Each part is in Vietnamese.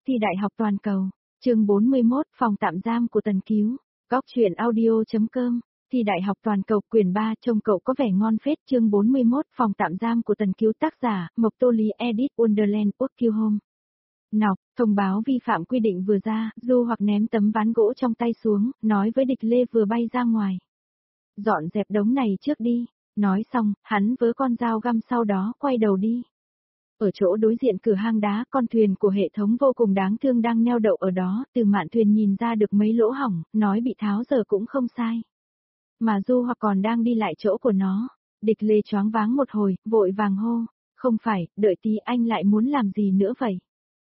Thi đại học toàn cầu. Chương 41, phòng tạm giam của Tần Cứu. Góc truyện audio.com. Thi đại học toàn cầu quyển 3, trông cậu có vẻ ngon phết. Chương 41, phòng tạm giam của Tần Cứu, tác giả Mộc Tô Lý, edit Wonderland, Work Home. Nọc, thông báo vi phạm quy định vừa ra, Du Hoặc ném tấm ván gỗ trong tay xuống, nói với Địch Lê vừa bay ra ngoài. Dọn dẹp đống này trước đi. Nói xong, hắn vớ con dao găm sau đó quay đầu đi. Ở chỗ đối diện cửa hang đá, con thuyền của hệ thống vô cùng đáng thương đang neo đậu ở đó, từ mạn thuyền nhìn ra được mấy lỗ hỏng, nói bị tháo giờ cũng không sai. Mà Du Hoặc còn đang đi lại chỗ của nó. Địch Lê choáng váng một hồi, vội vàng hô, không phải, đợi tí anh lại muốn làm gì nữa vậy?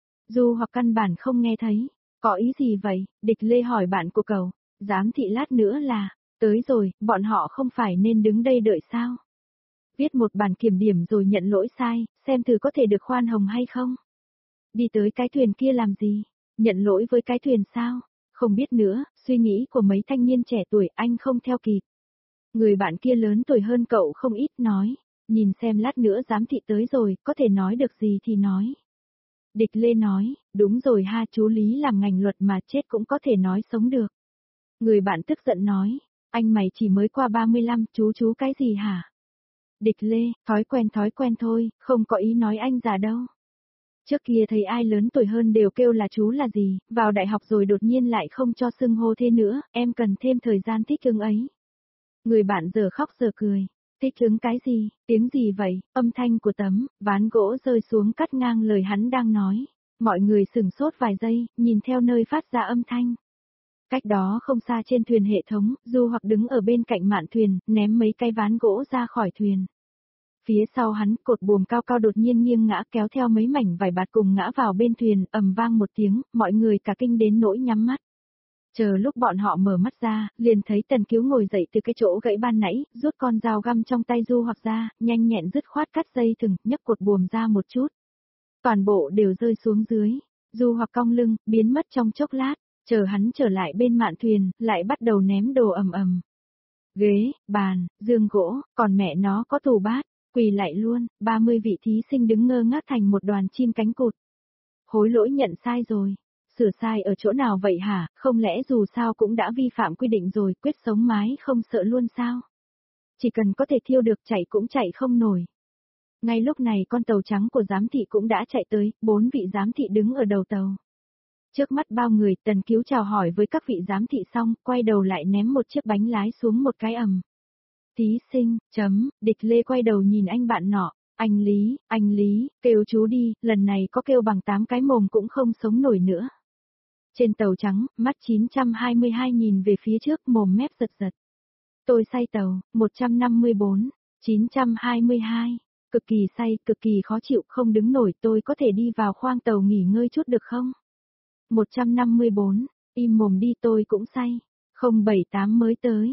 Du Hoặc căn bản không nghe thấy, có ý gì vậy? Địch Lê hỏi bạn của cậu, giám thị lát nữa là, tới rồi, bọn họ không phải nên đứng đây đợi sao? Viết một bản kiểm điểm rồi nhận lỗi sai, xem thử có thể được khoan hồng hay không. Đi tới cái thuyền kia làm gì? Nhận lỗi với cái thuyền sao? Không biết nữa, suy nghĩ của mấy thanh niên trẻ tuổi anh không theo kịp. Người bạn kia lớn tuổi hơn cậu không ít nói, nhìn xem lát nữa giám thị tới rồi, có thể nói được gì thì nói. Địch Lê nói, đúng rồi ha, chú Lý làm ngành luật mà chết cũng có thể nói sống được. Người bạn tức giận nói, anh mày chỉ mới qua 35, chú cái gì hả? Địch Lê, thói quen thôi, không có ý nói anh già đâu. Trước kia thấy ai lớn tuổi hơn đều kêu là chú là gì, vào đại học rồi đột nhiên lại không cho xưng hô thế nữa, em cần thêm thời gian thích ứng ấy. Người bạn giờ khóc giờ cười, thích ứng cái gì, tiếng gì vậy, âm thanh của tấm ván gỗ rơi xuống cắt ngang lời hắn đang nói. Mọi người sửng sốt vài giây, nhìn theo nơi phát ra âm thanh. Cách đó không xa trên thuyền hệ thống, Du Hoặc đứng ở bên cạnh mạn thuyền, ném mấy cái ván gỗ ra khỏi thuyền. Phía sau hắn, cột buồm cao cao đột nhiên nghiêng ngã kéo theo mấy mảnh vải bạt cùng ngã vào bên thuyền, ầm vang một tiếng, mọi người cả kinh đến nỗi nhắm mắt. Chờ lúc bọn họ mở mắt ra, liền thấy Tần Cứu ngồi dậy từ cái chỗ gãy ban nãy, rút con dao găm trong tay Du Hoặc ra, nhanh nhẹn dứt khoát cắt dây thừng, nhấc cột buồm ra một chút. Toàn bộ đều rơi xuống dưới. Du Hoặc cong lưng, biến mất trong chốc lát, chờ hắn trở lại bên mạn thuyền, lại bắt đầu ném đồ ầm ầm. Ghế, bàn, giường gỗ, còn mẹ nó có tủ bát, quỳ lại luôn, 30 vị thí sinh đứng ngơ ngác thành một đoàn chim cánh cụt. Hối lỗi nhận sai rồi. Sửa sai ở chỗ nào vậy hả, không lẽ dù sao cũng đã vi phạm quy định rồi, quyết sống mái không sợ luôn sao? Chỉ cần có thể thiêu được chạy cũng chạy không nổi. Ngay lúc này con tàu trắng của giám thị cũng đã chạy tới, 4 vị giám thị đứng ở đầu tàu. Trước mắt bao người, Tần Cứu chào hỏi với các vị giám thị xong, quay đầu lại ném một chiếc bánh lái xuống một cái ầm. Thí sinh, Địch Lê quay đầu nhìn anh bạn nọ, anh Lý, kêu chú đi, lần này có kêu bằng 8 cái mồm cũng không sống nổi nữa. Trên tàu trắng, mắt 922 nhìn về phía trước, mồm mép giật giật. Tôi say tàu, 154, 922, cực kỳ say, cực kỳ khó chịu, không đứng nổi, tôi có thể đi vào khoang tàu nghỉ ngơi chút được không? 154, im mồm đi, tôi cũng say. 078 mới tới.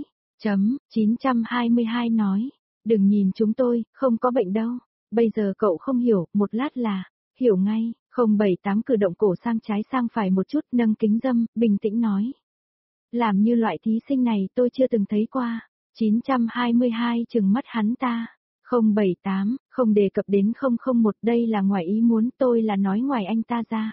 922 nói, đừng nhìn chúng tôi, không có bệnh đâu. Bây giờ cậu không hiểu, một lát là, hiểu ngay. 078 cử động cổ sang trái sang phải một chút, nâng kính dâm, bình tĩnh nói. Làm như loại thí sinh này tôi chưa từng thấy qua. 922 trừng mắt hắn ta. 078, không đề cập đến 001, đây là ngoài ý muốn, tôi là nói ngoài anh ta ra.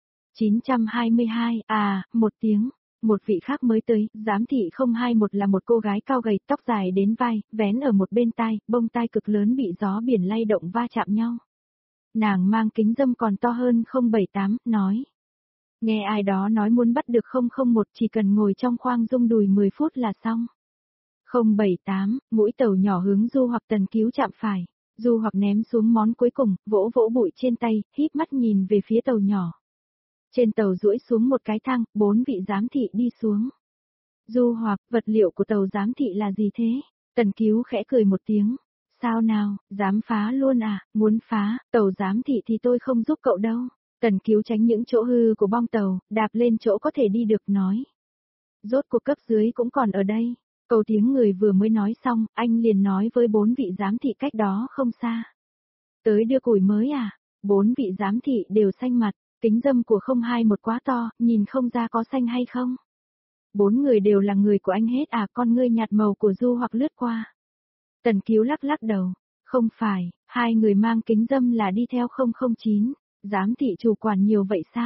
922, một tiếng. Một vị khác mới tới, giám thị 021 là một cô gái cao gầy, tóc dài đến vai, vén ở một bên tai, bông tai cực lớn bị gió biển lay động va chạm nhau. Nàng mang kính dâm còn to hơn 078, nói. Nghe ai đó nói muốn bắt được 001 chỉ cần ngồi trong khoang rung đùi 10 phút là xong. 078, mũi tàu nhỏ hướng Du Hoặc Tần Cứu chạm phải. Du Hoặc ném xuống món cuối cùng, vỗ vỗ bụi trên tay, híp mắt nhìn về phía tàu nhỏ. Trên tàu duỗi xuống một cái thang, 4 vị giám thị đi xuống. Du Hoặc, vật liệu của tàu giám thị là gì thế? Tần Cứu khẽ cười một tiếng. Sao nào, dám phá luôn à, muốn phá, tàu giám thị thì tôi không giúp cậu đâu. Tần Cứu tránh những chỗ hư của bong tàu, đạp lên chỗ có thể đi được nói. Rốt cuộc cấp dưới cũng còn ở đây. Câu tiếng người vừa mới nói xong, anh liền nói với 4 vị giám thị cách đó không xa. Tới đưa củi mới à? 4 vị giám thị đều xanh mặt. Kính dâm của 021 quá to, nhìn không ra có xanh hay không. 4 người đều là người của anh hết à, con ngươi nhạt màu của Du Hoặc lướt qua. Tần Cứu lắc lắc đầu, không phải, 2 người mang kính dâm là đi theo 009, giám thị chủ quản nhiều vậy sao?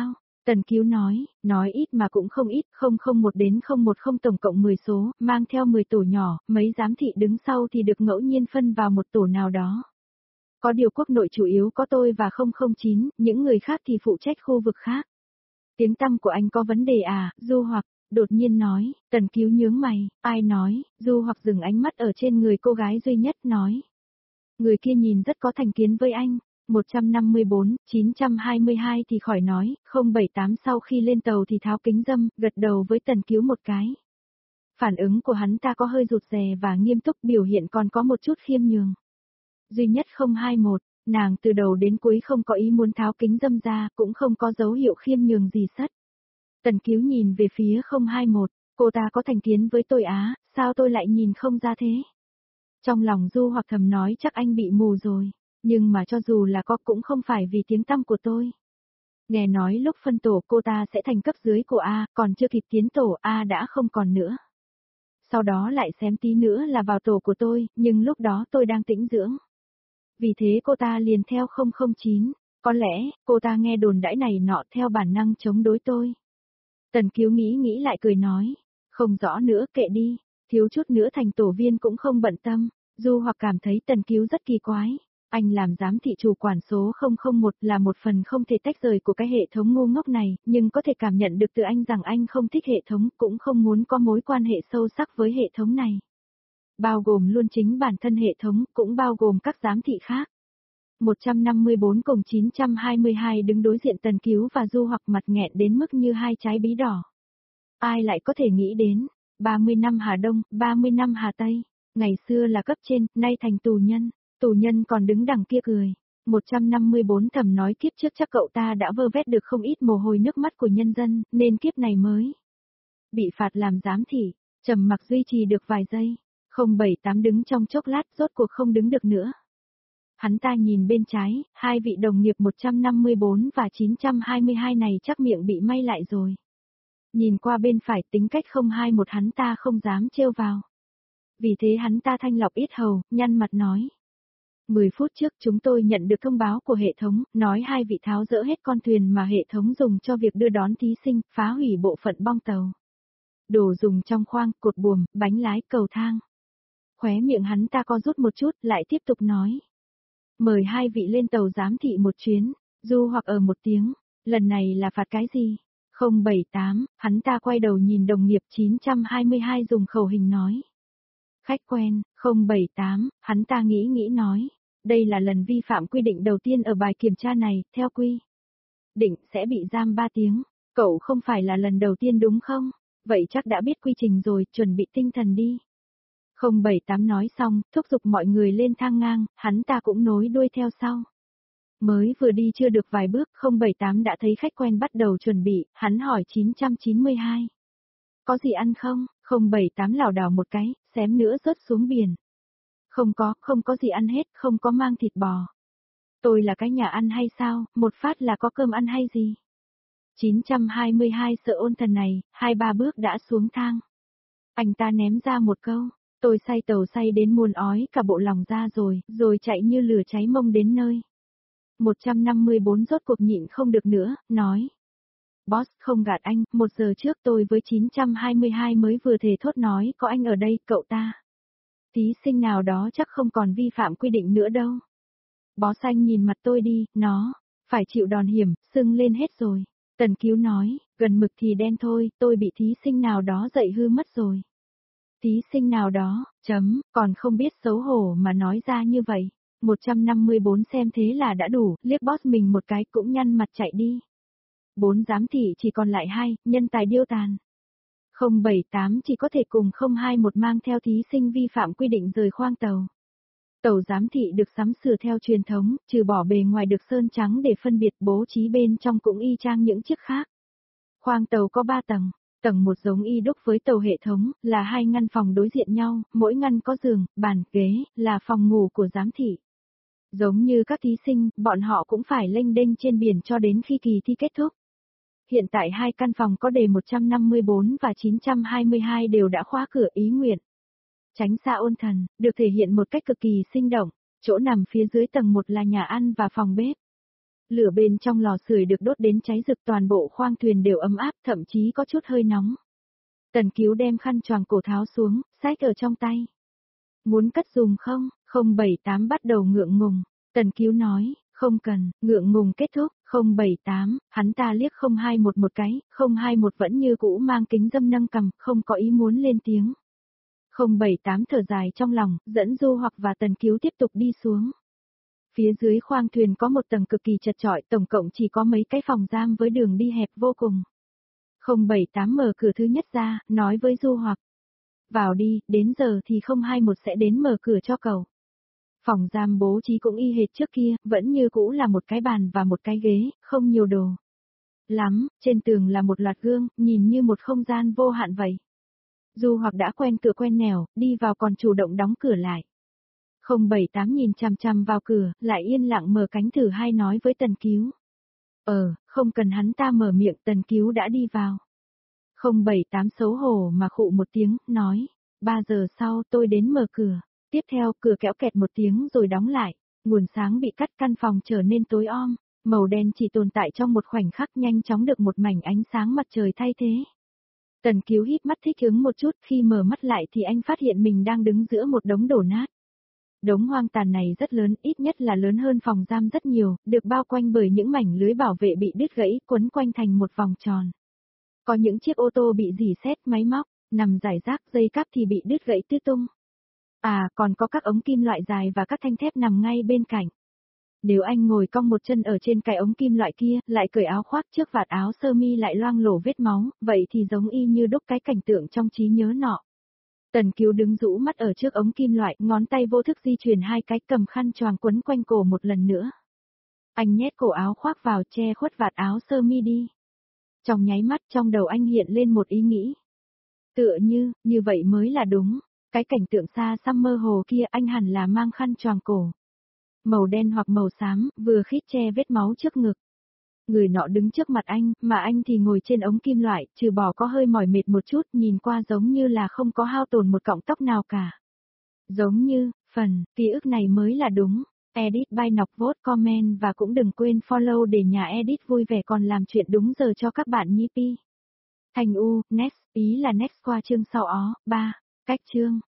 Tần Cứu nói ít mà cũng không ít, 001 đến 010 tổng cộng 10 số, mang theo 10 tổ nhỏ, mấy giám thị đứng sau thì được ngẫu nhiên phân vào một tổ nào đó. Có điều quốc nội chủ yếu có tôi và 009, những người khác thì phụ trách khu vực khác. Tiếng tăm của anh có vấn đề à, Du Hoặc, đột nhiên nói, Tần Cứu nhướng mày, ai nói, Du Hoặc dừng ánh mắt ở trên người cô gái duy nhất nói. Người kia nhìn rất có thành kiến với anh. 154, 922 thì khỏi nói, 078 sau khi lên tàu thì tháo kính râm, gật đầu với Tần Cứu một cái. Phản ứng của hắn ta có hơi rụt rè và nghiêm túc, biểu hiện còn có một chút khiêm nhường. Duy nhất 021, nàng từ đầu đến cuối không có ý muốn tháo kính râm ra, cũng không có dấu hiệu khiêm nhường gì sất. Tần Cứu nhìn về phía 021, cô ta có thành kiến với tôi á, sao tôi lại nhìn không ra thế? Trong lòng Du Hoặc thầm nói chắc anh bị mù rồi. Nhưng mà cho dù là có cũng không phải vì tiếng tăm của tôi. Nghe nói lúc phân tổ cô ta sẽ thành cấp dưới của A, còn chưa kịp tiến tổ A đã không còn nữa. Sau đó lại xém tí nữa là vào tổ của tôi, nhưng lúc đó tôi đang tĩnh dưỡng. Vì thế cô ta liền theo 009, có lẽ, cô ta nghe đồn đãi này nọ theo bản năng chống đối tôi. Tần Cứu nghĩ lại cười nói, không rõ nữa kệ đi, thiếu chút nữa thành tổ viên cũng không bận tâm. Du Hoặc cảm thấy Tần Cứu rất kỳ quái. Anh làm giám thị chủ quản số 001 là một phần không thể tách rời của cái hệ thống ngu ngốc này, nhưng có thể cảm nhận được từ anh rằng anh không thích hệ thống, cũng không muốn có mối quan hệ sâu sắc với hệ thống này. Bao gồm luôn chính bản thân hệ thống, cũng bao gồm các giám thị khác. 154 cùng 922 đứng đối diện Tần Cứu và Du Hoặc mặt nghẹn đến mức như hai trái bí đỏ. Ai lại có thể nghĩ đến, 30 năm Hà Đông, 30 năm Hà Tây, ngày xưa là cấp trên, nay thành tù nhân. Tù nhân còn đứng đằng kia cười. 154 thầm nói kiếp trước chắc cậu ta đã vơ vét được không ít mồ hôi nước mắt của nhân dân, nên kiếp này mới bị phạt làm giám thị, trầm mặc duy trì được vài giây. 078 đứng trong chốc lát rốt cuộc không đứng được nữa. Hắn ta nhìn bên trái, hai vị đồng nghiệp 154 và 922 này chắc miệng bị may lại rồi. Nhìn qua bên phải tính cách 021 hắn ta không dám trêu vào. Vì thế hắn ta thanh lọc yết hầu, nhăn mặt nói. 10 phút trước chúng tôi nhận được thông báo của hệ thống, nói hai vị tháo dỡ hết con thuyền mà hệ thống dùng cho việc đưa đón thí sinh, phá hủy bộ phận bong tàu. Đồ dùng trong khoang, cột buồm, bánh lái, cầu thang. Khóe miệng hắn ta co rút một chút, lại tiếp tục nói. Mời hai vị lên tàu giám thị một chuyến, Du Hoặc ở một tiếng, lần này là phạt cái gì? 078, hắn ta quay đầu nhìn đồng nghiệp 922 dùng khẩu hình nói. Khách quen, 078, hắn ta nghĩ nói. Đây là lần vi phạm quy định đầu tiên ở bài kiểm tra này, theo quy định sẽ bị giam 3 tiếng. Cậu không phải là lần đầu tiên đúng không? Vậy chắc đã biết quy trình rồi, chuẩn bị tinh thần đi. 078 nói xong, thúc giục mọi người lên thang ngang, hắn ta cũng nối đuôi theo sau. Mới vừa đi chưa được vài bước, 078 đã thấy khách quen bắt đầu chuẩn bị, hắn hỏi 992. Có gì ăn không? 078 lảo đảo một cái, xém nữa rớt xuống biển. Không có gì ăn hết, không có mang thịt bò. Tôi là cái nhà ăn hay sao, một phát là có cơm ăn hay gì? 922 sợ ôn thần này, 2-3 bước đã xuống thang. Anh ta ném ra một câu, tôi say tàu say đến muôn ói cả bộ lòng ra rồi chạy như lửa cháy mông đến nơi. 154 rốt cuộc nhịn không được nữa, nói. Boss không gạt anh, 1 giờ trước tôi với 922 mới vừa thề thốt nói có anh ở đây, cậu ta. Thí sinh nào đó chắc không còn vi phạm quy định nữa đâu. Boss anh nhìn mặt tôi đi, nó, phải chịu đòn hiểm, sưng lên hết rồi. Tần Cứu nói, gần mực thì đen thôi, tôi bị thí sinh nào đó dạy hư mất rồi. Thí sinh nào đó, còn không biết xấu hổ mà nói ra như vậy. 154 xem thế là đã đủ, liếc boss mình một cái cũng nhăn mặt chạy đi. 4 giám thị chỉ còn lại 2, nhân tài điêu tàn. 078 chỉ có thể cùng 021 mang theo thí sinh vi phạm quy định rời khoang tàu. Tàu giám thị được sắm sửa theo truyền thống, trừ bỏ bề ngoài được sơn trắng để phân biệt, bố trí bên trong cũng y chang những chiếc khác. Khoang tàu có 3 tầng, tầng 1 giống y đúc với tàu hệ thống, là 2 ngăn phòng đối diện nhau, mỗi ngăn có giường, bàn, ghế, là phòng ngủ của giám thị. Giống như các thí sinh, bọn họ cũng phải lênh đênh trên biển cho đến khi kỳ thi kết thúc. Hiện tại 2 căn phòng có đề 154 và 922 đều đã khóa cửa ý nguyện. Tránh xa ôn thần, được thể hiện một cách cực kỳ sinh động, chỗ nằm phía dưới tầng 1 là nhà ăn và phòng bếp. Lửa bên trong lò sưởi được đốt đến cháy rực, toàn bộ khoang thuyền đều ấm áp, thậm chí có chút hơi nóng. Tần Cứu đem khăn choàng cổ tháo xuống, xách ở trong tay. Muốn cất dùng không? 078 bắt đầu ngượng ngùng. Tần Cứu nói, không cần, ngượng ngùng kết thúc. 078, hắn ta liếc 021 một cái, 021 vẫn như cũ mang kính dâm nâng cằm, không có ý muốn lên tiếng. 078 thở dài trong lòng, dẫn Du Hoặc và Tần Cứu tiếp tục đi xuống. Phía dưới khoang thuyền có một tầng cực kỳ chật chội, tổng cộng chỉ có mấy cái phòng giam với đường đi hẹp vô cùng. 078 mở cửa thứ nhất ra, nói với Du Hoặc. Vào đi, đến giờ thì 021 sẽ đến mở cửa cho cậu. Phòng giam bố trí cũng y hệt trước kia, vẫn như cũ là một cái bàn và một cái ghế, không nhiều đồ. Lắm, trên tường là một loạt gương, nhìn như một không gian vô hạn vậy. Du Hoặc đã quen cửa quen nẻo, đi vào còn chủ động đóng cửa lại. 078 nhìn chằm chằm vào cửa, lại yên lặng mở cánh thử hai nói với Tần Cứu. Không cần hắn ta mở miệng, Tần Cứu đã đi vào. 078 xấu hổ mà khụ một tiếng, nói, 3 giờ sau tôi đến mở cửa. Tiếp theo cửa kéo kẹt một tiếng rồi đóng lại, nguồn sáng bị cắt, căn phòng trở nên tối om, màu đen chỉ tồn tại trong một khoảnh khắc, nhanh chóng được một mảnh ánh sáng mặt trời thay thế. Tần Cứu híp mắt thích ứng một chút, khi mở mắt lại thì anh phát hiện mình đang đứng giữa một đống đổ nát. Đống hoang tàn này rất lớn, ít nhất là lớn hơn phòng giam rất nhiều, được bao quanh bởi những mảnh lưới bảo vệ bị đứt gãy, quấn quanh thành một vòng tròn. Có những chiếc ô tô bị rỉ sét, máy móc nằm rải rác, dây cáp thì bị đứt gãy tứ tung. Còn có các ống kim loại dài và các thanh thép nằm ngay bên cạnh. Nếu anh ngồi cong một chân ở trên cái ống kim loại kia, lại cởi áo khoác, trước vạt áo sơ mi lại loang lổ vết máu, vậy thì giống y như đúc cái cảnh tượng trong trí nhớ nọ. Tần Cứu đứng rũ mắt ở trước ống kim loại, ngón tay vô thức di chuyển hai cái, cầm khăn choàng quấn quanh cổ một lần nữa. Anh nhét cổ áo khoác vào, che khuất vạt áo sơ mi đi. Trong nháy mắt trong đầu anh hiện lên một ý nghĩ. Tựa như vậy mới là đúng. Cái cảnh tượng xa xăm mơ hồ kia, anh hẳn là mang khăn choàng cổ. Màu đen hoặc màu xám, vừa khít che vết máu trước ngực. Người nọ đứng trước mặt anh, mà anh thì ngồi trên ống kim loại, trừ bỏ có hơi mỏi mệt một chút, nhìn qua giống như là không có hao tổn một cọng tóc nào cả. Giống như, ký ức này mới là đúng. Edit by Nọc vote comment và cũng đừng quên follow để nhà edit vui vẻ còn làm chuyện đúng giờ cho các bạn nhé pi. Thành U, next, ý là next qua chương sau ó, 3, cách chương.